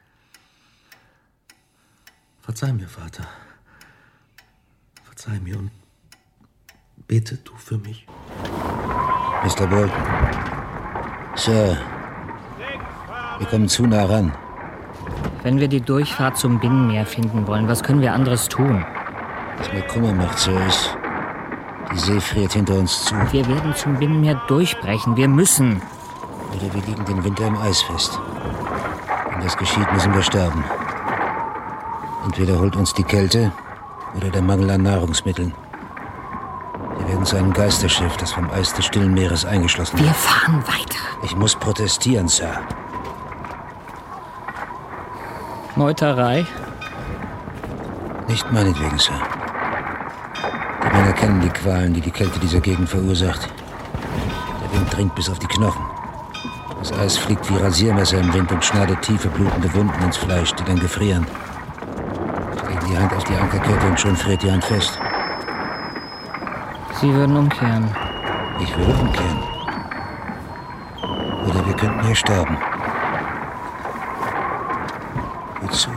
Verzeih mir, Vater. Verzeih mir und bete du für mich. Mr. Bolton. Sir, wir kommen zu nah ran. Wenn wir die Durchfahrt zum Binnenmeer finden wollen, was können wir anderes tun? Was mir Kummer macht, Sir, ist, die See friert hinter uns zu. Wir werden zum Binnenmeer durchbrechen. Wir müssen. Oder wir liegen den Winter im Eis fest. Wenn das geschieht, müssen wir sterben. Entweder holt uns die Kälte oder der Mangel an Nahrungsmitteln. Wir werden zu einem Geisterschiff, das vom Eis des Stillen Meeres eingeschlossen wird. Wir fahren weiter. Ich muss protestieren, Sir. Meuterei? Nicht meinetwegen, Sir. Die Männer kennen die Qualen, die die Kälte dieser Gegend verursacht. Der Wind dringt bis auf die Knochen. Das Eis fliegt wie Rasiermesser im Wind und schneidet tiefe, blutende Wunden ins Fleisch, die dann gefrieren. Legen die Hand auf die Ankerkette und schon friert die Hand fest. Sie würden umkehren. Ich würde umkehren. Oder wir könnten hier sterben. Wozu?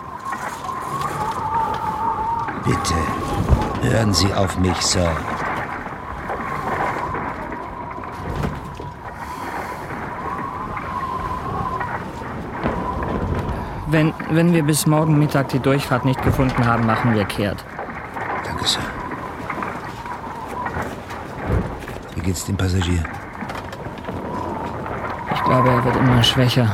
Bitte, hören Sie auf mich, Sir. Wenn wir bis morgen Mittag die Durchfahrt nicht gefunden haben, machen wir kehrt. Danke, Sir. Wie geht's dem Passagier? Ich glaube, er wird immer schwächer.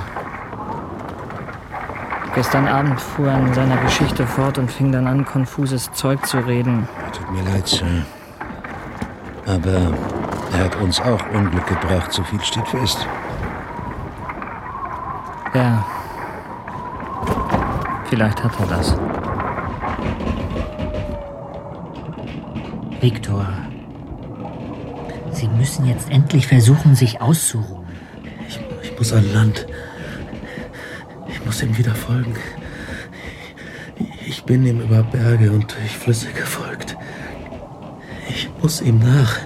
Gestern Abend fuhr er in seiner Geschichte fort und fing dann an, konfuses Zeug zu reden. Tut mir leid, Sir. Aber er hat uns auch Unglück gebracht, so viel steht fest. Ja. Vielleicht hat er das. Viktor, Sie müssen jetzt endlich versuchen, sich auszuruhen. Ich muss an Land. Ich muss ihm wieder folgen. Ich bin ihm über Berge und durch Flüsse gefolgt. Ich muss ihm nach.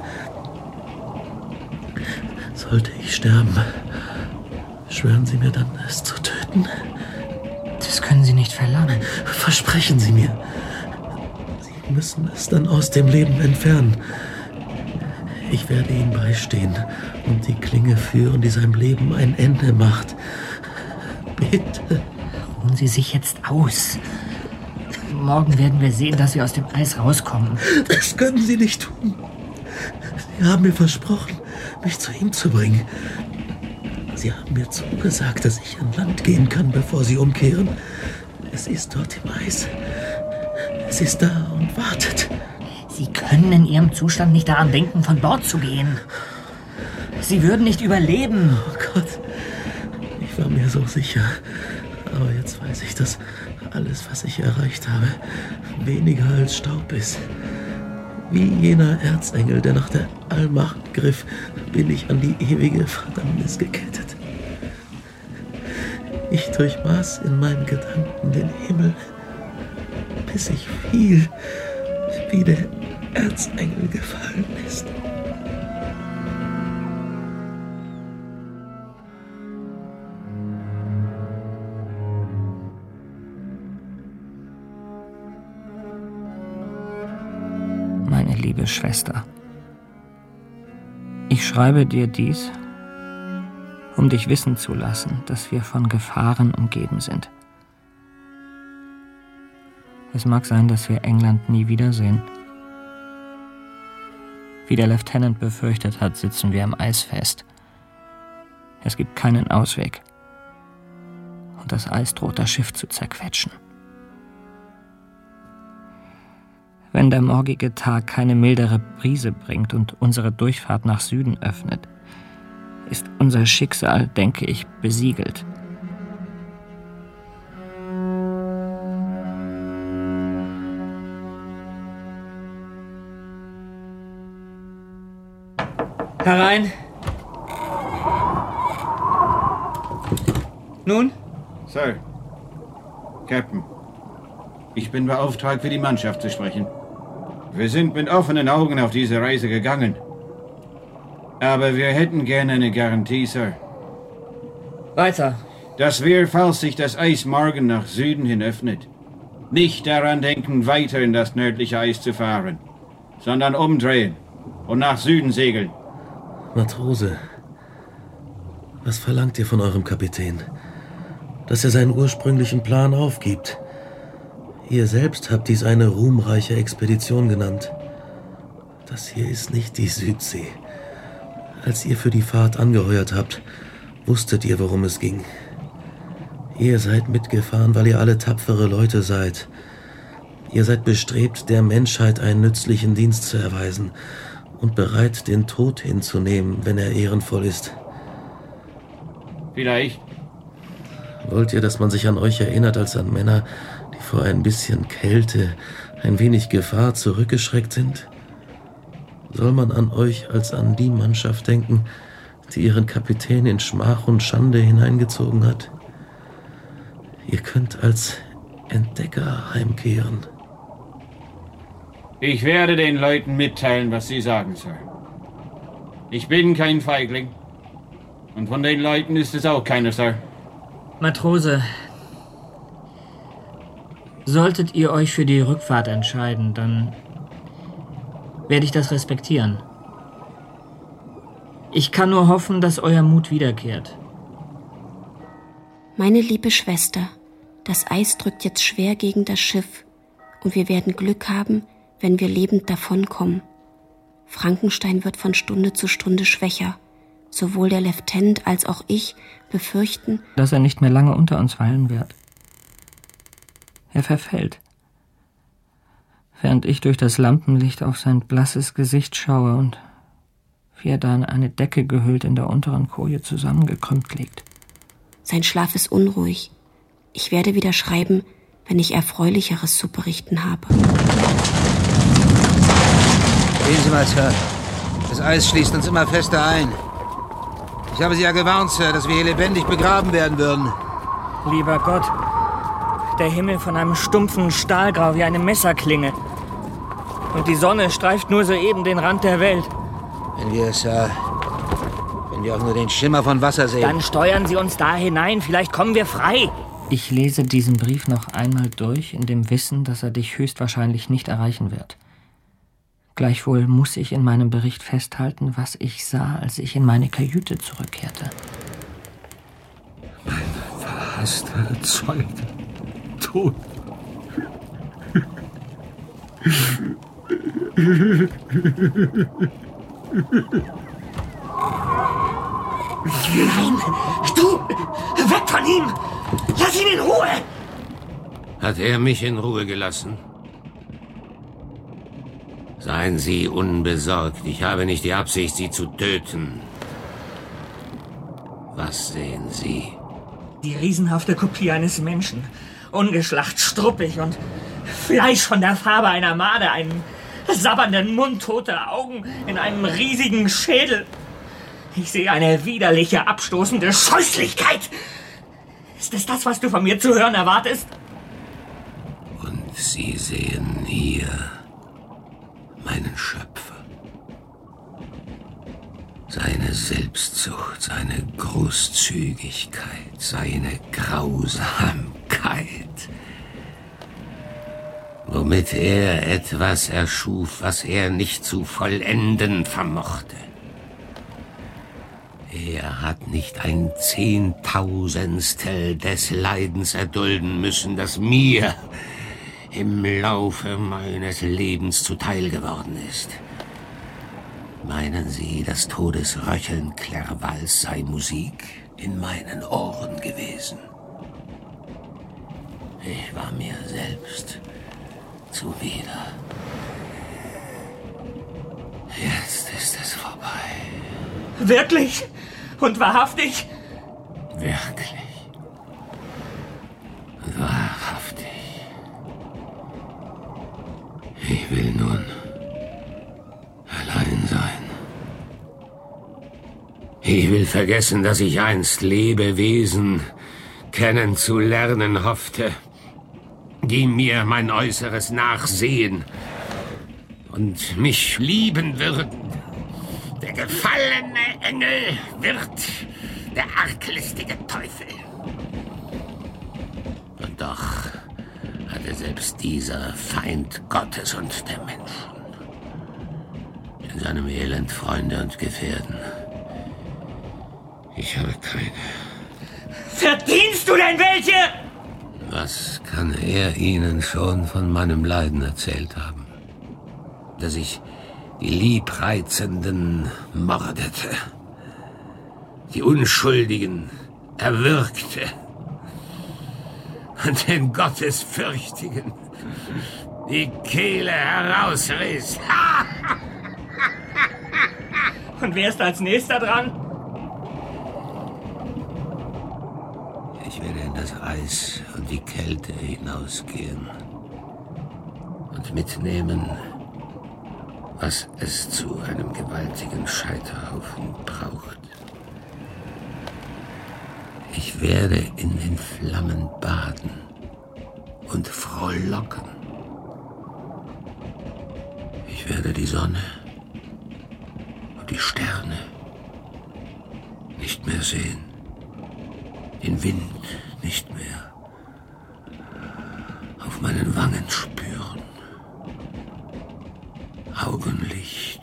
Sollte ich sterben, schwören Sie mir dann, es zu töten? Das können Sie nicht verlangen. Versprechen Sie mir. Sie müssen es dann aus dem Leben entfernen. Ich werde ihm beistehen und die Klinge führen, die seinem Leben ein Ende macht. Bitte. Ruhen Sie sich jetzt aus. Morgen werden wir sehen, dass Sie aus dem Eis rauskommen. Das können Sie nicht tun. Sie haben mir versprochen, mich zu ihm zu bringen. Sie haben mir zugesagt, dass ich an Land gehen kann, bevor Sie umkehren. Es ist dort im Eis. Es ist da und wartet. Sie können in Ihrem Zustand nicht daran denken, von Bord zu gehen. Sie würden nicht überleben. Oh Gott, ich war mir so sicher. Aber jetzt weiß ich, dass alles, was ich erreicht habe, weniger als Staub ist. Wie jener Erzengel, der nach der Allmacht griff, bin ich an die ewige Verdammnis gekettet. Ich durchmaß in meinen Gedanken den Himmel, bis ich fiel, wie der Erzengel gefallen ist. Meine liebe Schwester, ich schreibe dir dies, um dich wissen zu lassen, dass wir von Gefahren umgeben sind. Es mag sein, dass wir England nie wiedersehen. Wie der Lieutenant befürchtet hat, sitzen wir im Eis fest. Es gibt keinen Ausweg. Und das Eis droht, das Schiff zu zerquetschen. Wenn der morgige Tag keine mildere Brise bringt und unsere Durchfahrt nach Süden öffnet, ist unser Schicksal, denke ich, besiegelt. Herein. Nun? Sir. Captain. Ich bin beauftragt, für die Mannschaft zu sprechen. Wir sind mit offenen Augen auf diese Reise gegangen. Aber wir hätten gerne eine Garantie, Sir. Weiter. Dass wir, falls sich das Eis morgen nach Süden hin öffnet, nicht daran denken, weiter in das nördliche Eis zu fahren, sondern umdrehen und nach Süden segeln. Matrose, was verlangt ihr von eurem Kapitän? Dass er seinen ursprünglichen Plan aufgibt. Ihr selbst habt dies eine ruhmreiche Expedition genannt. Das hier ist nicht die Südsee. Als ihr für die Fahrt angeheuert habt, wusstet ihr, worum es ging. Ihr seid mitgefahren, weil ihr alle tapfere Leute seid. Ihr seid bestrebt, der Menschheit einen nützlichen Dienst zu erweisen und bereit, den Tod hinzunehmen, wenn er ehrenvoll ist. Vielleicht. Wollt ihr, dass man sich an euch erinnert als an Männer, die vor ein bisschen Kälte, ein wenig Gefahr zurückgeschreckt sind? Soll man an euch als an die Mannschaft denken, die ihren Kapitän in Schmach und Schande hineingezogen hat? Ihr könnt als Entdecker heimkehren. Ich werde den Leuten mitteilen, was sie sagen sollen. Ich bin kein Feigling. Und von den Leuten ist es auch keiner, Sir. Matrose, solltet ihr euch für die Rückfahrt entscheiden, dann werde ich das respektieren. Ich kann nur hoffen, dass euer Mut wiederkehrt. Meine liebe Schwester, das Eis drückt jetzt schwer gegen das Schiff und wir werden Glück haben, wenn wir lebend davonkommen. Frankenstein wird von Stunde zu Stunde schwächer. Sowohl der Lieutenant als auch ich befürchten, dass er nicht mehr lange unter uns weilen wird. Er verfällt. Während ich durch das Lampenlicht auf sein blasses Gesicht schaue und wie er da in eine Decke gehüllt in der unteren Koje zusammengekrümmt liegt. Sein Schlaf ist unruhig. Ich werde wieder schreiben, wenn ich Erfreulicheres zu berichten habe. Sehen Sie mal, Sir. Das Eis schließt uns immer fester ein. Ich habe Sie ja gewarnt, Sir, dass wir hier lebendig begraben werden würden. Lieber Gott, der Himmel von einem stumpfen Stahlgrau wie eine Messerklinge. Und die Sonne streift nur soeben den Rand der Welt. Wenn wir auch nur den Schimmer von Wasser sehen. Dann steuern Sie uns da hinein, vielleicht kommen wir frei. Ich lese diesen Brief noch einmal durch, in dem Wissen, dass er dich höchstwahrscheinlich nicht erreichen wird. Gleichwohl muss ich in meinem Bericht festhalten, was ich sah, als ich in meine Kajüte zurückkehrte. Mein verhasster Zeuge. Tot. Nein! Du! Weg von ihm! Lass ihn in Ruhe! Hat er mich in Ruhe gelassen? Seien Sie unbesorgt. Ich habe nicht die Absicht, Sie zu töten. Was sehen Sie? Die riesenhafte Kopie eines Menschen. Ungeschlacht, struppig und Fleisch von der Farbe einer Made. Einen sabbernden Mund, tote Augen in einem riesigen Schädel. Ich sehe eine widerliche, abstoßende Scheußlichkeit. Ist es das, was du von mir zu hören erwartest? Und Sie sehen hier meinen Schöpfer. Seine Selbstsucht, seine Großzügigkeit, seine Grausamkeit. Womit er etwas erschuf, was er nicht zu vollenden vermochte. Er hat nicht ein 10.000stel des Leidens erdulden müssen, das mir im Laufe meines Lebens zuteil geworden ist. Meinen Sie, das Todesröcheln Clervals sei Musik in meinen Ohren gewesen? Ich war mir selbst zuwider. Jetzt ist es vorbei. Wirklich? Und wahrhaftig? Wirklich. Wahrhaftig. Ich will nun allein sein. Ich will vergessen, dass ich einst Lebewesen kennenzulernen hoffte, die mir mein Äußeres nachsehen und mich lieben würden. Der gefallene Engel wird der arglistige Teufel. Und doch hatte selbst dieser Feind Gottes und der Menschen in seinem Elend Freunde und Gefährten. Ich habe keine. Verdienst du denn welche? Was kann er Ihnen schon von meinem Leiden erzählt haben? Dass ich die Liebreizenden mordete, die Unschuldigen erwürgte, und den Gottesfürchtigen die Kehle herausriss. Und wer ist als nächster dran? Ich werde in das Eis und die Kälte hinausgehen und mitnehmen, was es zu einem gewaltigen Scheiterhaufen braucht. Ich werde in den Flammen baden und frohlocken. Ich werde die Sonne und die Sterne nicht mehr sehen, den Wind nicht mehr auf meinen Wangen spüren. Augenlicht,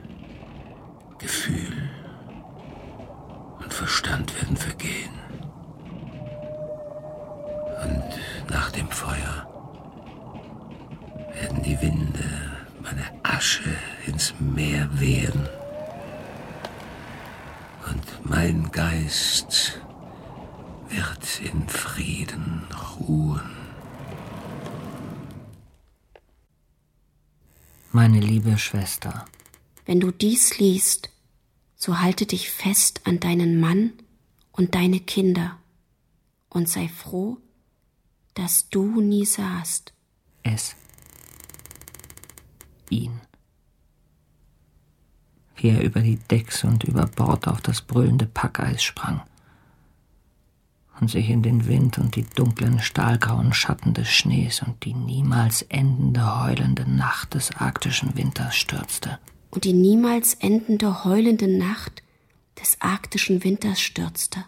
Gefühl und Verstand werden vergehen. Und nach dem Feuer werden die Winde meine Asche ins Meer wehen. Und mein Geist wird in Frieden ruhen. Meine liebe Schwester. Wenn du dies liest, so halte dich fest an deinen Mann und deine Kinder und sei froh, dass du nie sahst. Ihn. Wie er über die Decks und über Bord auf das brüllende Packeis sprang und sich in den Wind und die dunklen, stahlgrauen Schatten des Schnees und die niemals endende, heulende Nacht des arktischen Winters stürzte. Und die niemals endende, heulende Nacht des arktischen Winters stürzte.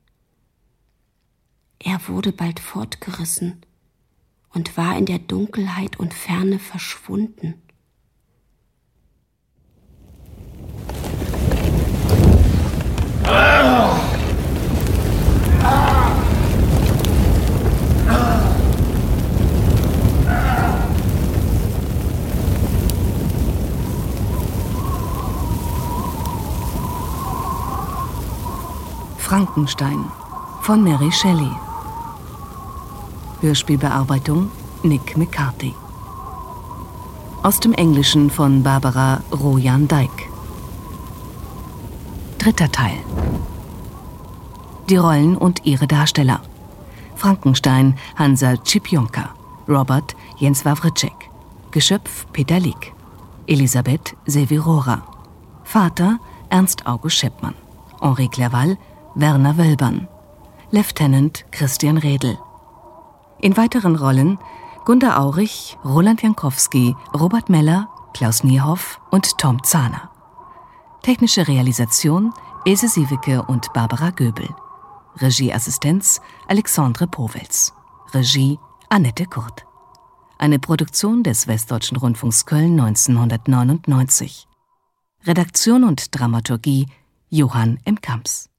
Er wurde bald fortgerissen und war in der Dunkelheit und Ferne verschwunden. Frankenstein von Mary Shelley. Hörspielbearbeitung Nick McCarthy. Aus dem Englischen von Barbara Rojan Dyke. 3. Teil. Die Rollen und ihre Darsteller: Frankenstein Hansa Cipionka, Robert Jens Wawrczyk, Geschöpf Peter Lik, Elisabeth Sevirora, Vater Ernst August Scheppmann, Henri Clerval Werner Wölbern, Lieutenant Christian Redl. In weiteren Rollen Gunda Aurich, Roland Jankowski, Robert Meller, Klaus Niehoff und Tom Zahner. Technische Realisation Ilse Siewicke und Barbara Göbel. Regieassistenz Alexandre Powels. Regie Annette Kurt. Eine Produktion des Westdeutschen Rundfunks Köln 1999. Redaktion und Dramaturgie Johann M. Kamps.